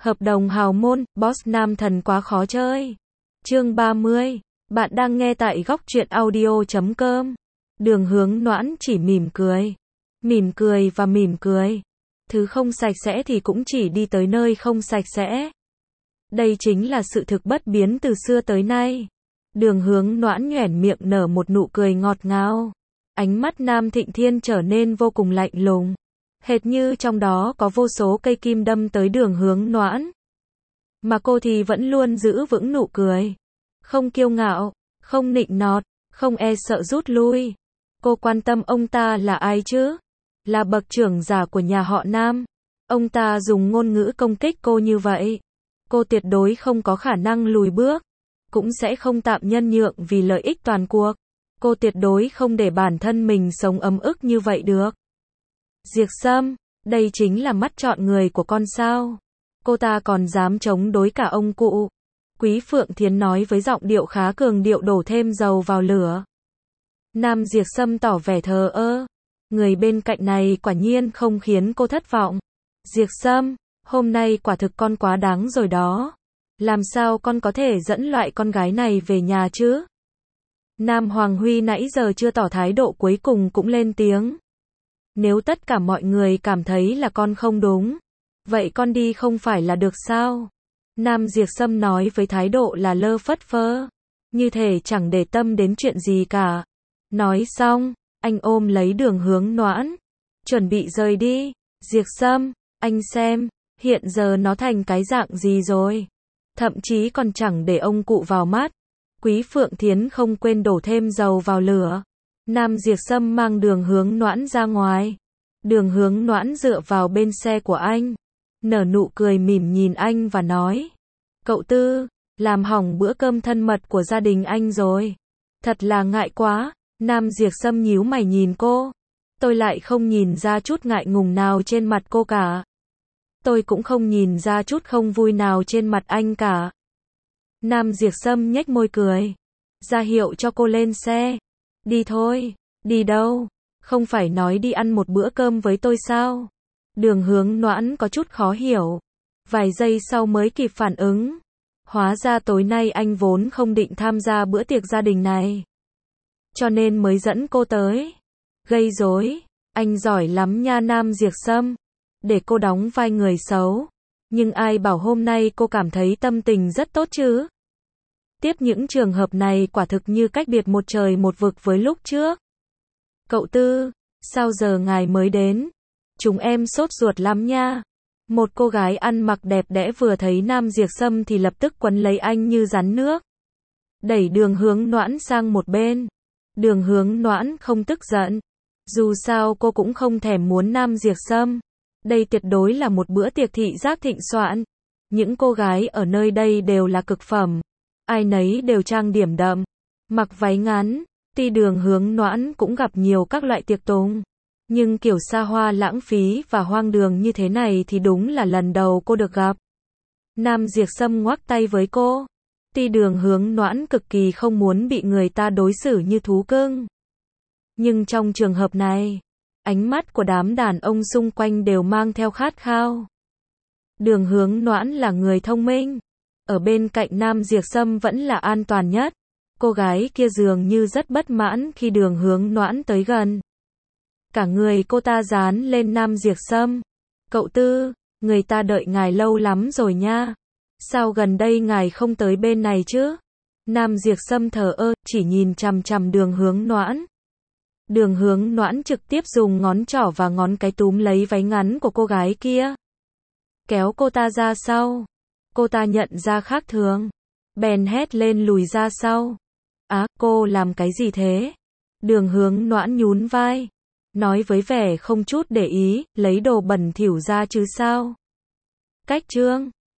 Hợp đồng hào môn, boss nam thần quá khó chơi. Chương 30. Bạn đang nghe tại góc truyện audio.com. Đường Hướng Noãn chỉ mỉm cười. Mỉm cười và mỉm cười. Thứ không sạch sẽ thì cũng chỉ đi tới nơi không sạch sẽ. Đây chính là sự thực bất biến từ xưa tới nay. Đường Hướng Noãn nhoẻn miệng nở một nụ cười ngọt ngào. Ánh mắt Nam Thịnh Thiên trở nên vô cùng lạnh lùng. Hệt như trong đó có vô số cây kim đâm tới Đường Hướng Noãn. Mà cô thì vẫn luôn giữ vững nụ cười. Không kiêu ngạo, không nịnh nọt, không e sợ rút lui. Cô quan tâm ông ta là ai chứ? Là bậc trưởng giả của nhà họ Nam. Ông ta dùng ngôn ngữ công kích cô như vậy. Cô tuyệt đối không có khả năng lùi bước. Cũng sẽ không tạm nhân nhượng vì lợi ích toàn cuộc. Cô tuyệt đối không để bản thân mình sống ấm ức như vậy được. Diệp Sâm, đây chính là mắt chọn người của con sao? Cô ta còn dám chống đối cả ông cụ. Quý Phượng Thiến nói với giọng điệu khá cường điệu đổ thêm dầu vào lửa. Nam Diệp Sâm tỏ vẻ thờ ơ. Người bên cạnh này quả nhiên không khiến cô thất vọng. Diệp Sâm, hôm nay quả thực con quá đáng rồi đó. Làm sao con có thể dẫn loại con gái này về nhà chứ? Nam Hoàng Huy nãy giờ chưa tỏ thái độ cuối cùng cũng lên tiếng. Nếu tất cả mọi người cảm thấy là con không đúng, vậy con đi không phải là được sao? Nam Diệp Sâm nói với thái độ là lơ phất phơ, như thể chẳng để tâm đến chuyện gì cả. Nói xong, anh ôm lấy Đường Hướng Noãn, chuẩn bị rời đi. Diệp Sâm, anh xem, hiện giờ nó thành cái dạng gì rồi? Thậm chí còn chẳng để ông cụ vào mắt. Quý Phượng Thiến không quên đổ thêm dầu vào lửa. Nam Diệp Sâm mang Đường Hướng Noãn ra ngoài. Đường Hướng Noãn dựa vào bên xe của anh, nở nụ cười mỉm nhìn anh và nói: Cậu Tư, làm hỏng bữa cơm thân mật của gia đình anh rồi. Thật là ngại quá. Nam Diệp Sâm nhíu mày nhìn cô. Tôi lại không nhìn ra chút ngại ngùng nào trên mặt cô cả. Tôi cũng không nhìn ra chút không vui nào trên mặt anh cả. Nam Diệp Sâm nhếch môi cười, ra hiệu cho cô lên xe. Đi thôi. Đi đâu? Không phải nói đi ăn một bữa cơm với tôi sao? Đường Hướng Noãn có chút khó hiểu. Vài giây sau mới kịp phản ứng. Hóa ra tối nay anh vốn không định tham gia bữa tiệc gia đình này. Cho nên mới dẫn cô tới. Gây rối. Anh giỏi lắm nha Nam Diệp Sâm. Để cô đóng vai người xấu. Nhưng ai bảo hôm nay cô cảm thấy tâm tình rất tốt chứ? Tiếp những trường hợp này quả thực như cách biệt một trời một vực với lúc trước. Cậu Tư, sao giờ ngài mới đến? Chúng em sốt ruột lắm nha. Một cô gái ăn mặc đẹp đẽ vừa thấy Nam Diệp Sâm thì lập tức quấn lấy anh như rắn nước. Đẩy Đường Hướng Noãn sang một bên. Đường Hướng Noãn không tức giận. Dù sao cô cũng không thèm muốn Nam Diệp Sâm. Đây tuyệt đối là một bữa tiệc thị giác thịnh soạn. Những cô gái ở nơi đây đều là cực phẩm. Ai nấy đều trang điểm đậm, mặc váy ngắn. Tuy Đường Hướng Noãn cũng gặp nhiều các loại tiệc tùng, nhưng kiểu xa hoa lãng phí và hoang đường như thế này thì đúng là lần đầu cô được gặp. Nam Diệp Sâm ngoắc tay với cô. Tuy Đường Hướng Noãn cực kỳ không muốn bị người ta đối xử như thú cưng, nhưng trong trường hợp này, ánh mắt của đám đàn ông xung quanh đều mang theo khát khao. Đường Hướng Noãn là người thông minh. Ở bên cạnh Nam Diệp Sâm vẫn là an toàn nhất. Cô gái kia dường như rất bất mãn khi Đường Hướng Noãn tới gần. Cả người cô ta dán lên Nam Diệp Sâm. Cậu Tư, người ta đợi ngài lâu lắm rồi nha. Sao gần đây ngài không tới bên này chứ? Nam Diệp Sâm thờ ơ, chỉ nhìn chằm chằm Đường Hướng Noãn. Đường Hướng Noãn trực tiếp dùng ngón trỏ và ngón cái túm lấy váy ngắn của cô gái kia, kéo cô ta ra sau. Cô ta nhận ra khác thường, bèn hét lên lùi ra sau. Á, cô làm cái gì thế? Đường Hướng Noãn nhún vai, nói với vẻ không chút để ý, lấy đồ bẩn thỉu ra chứ sao? Cách trương.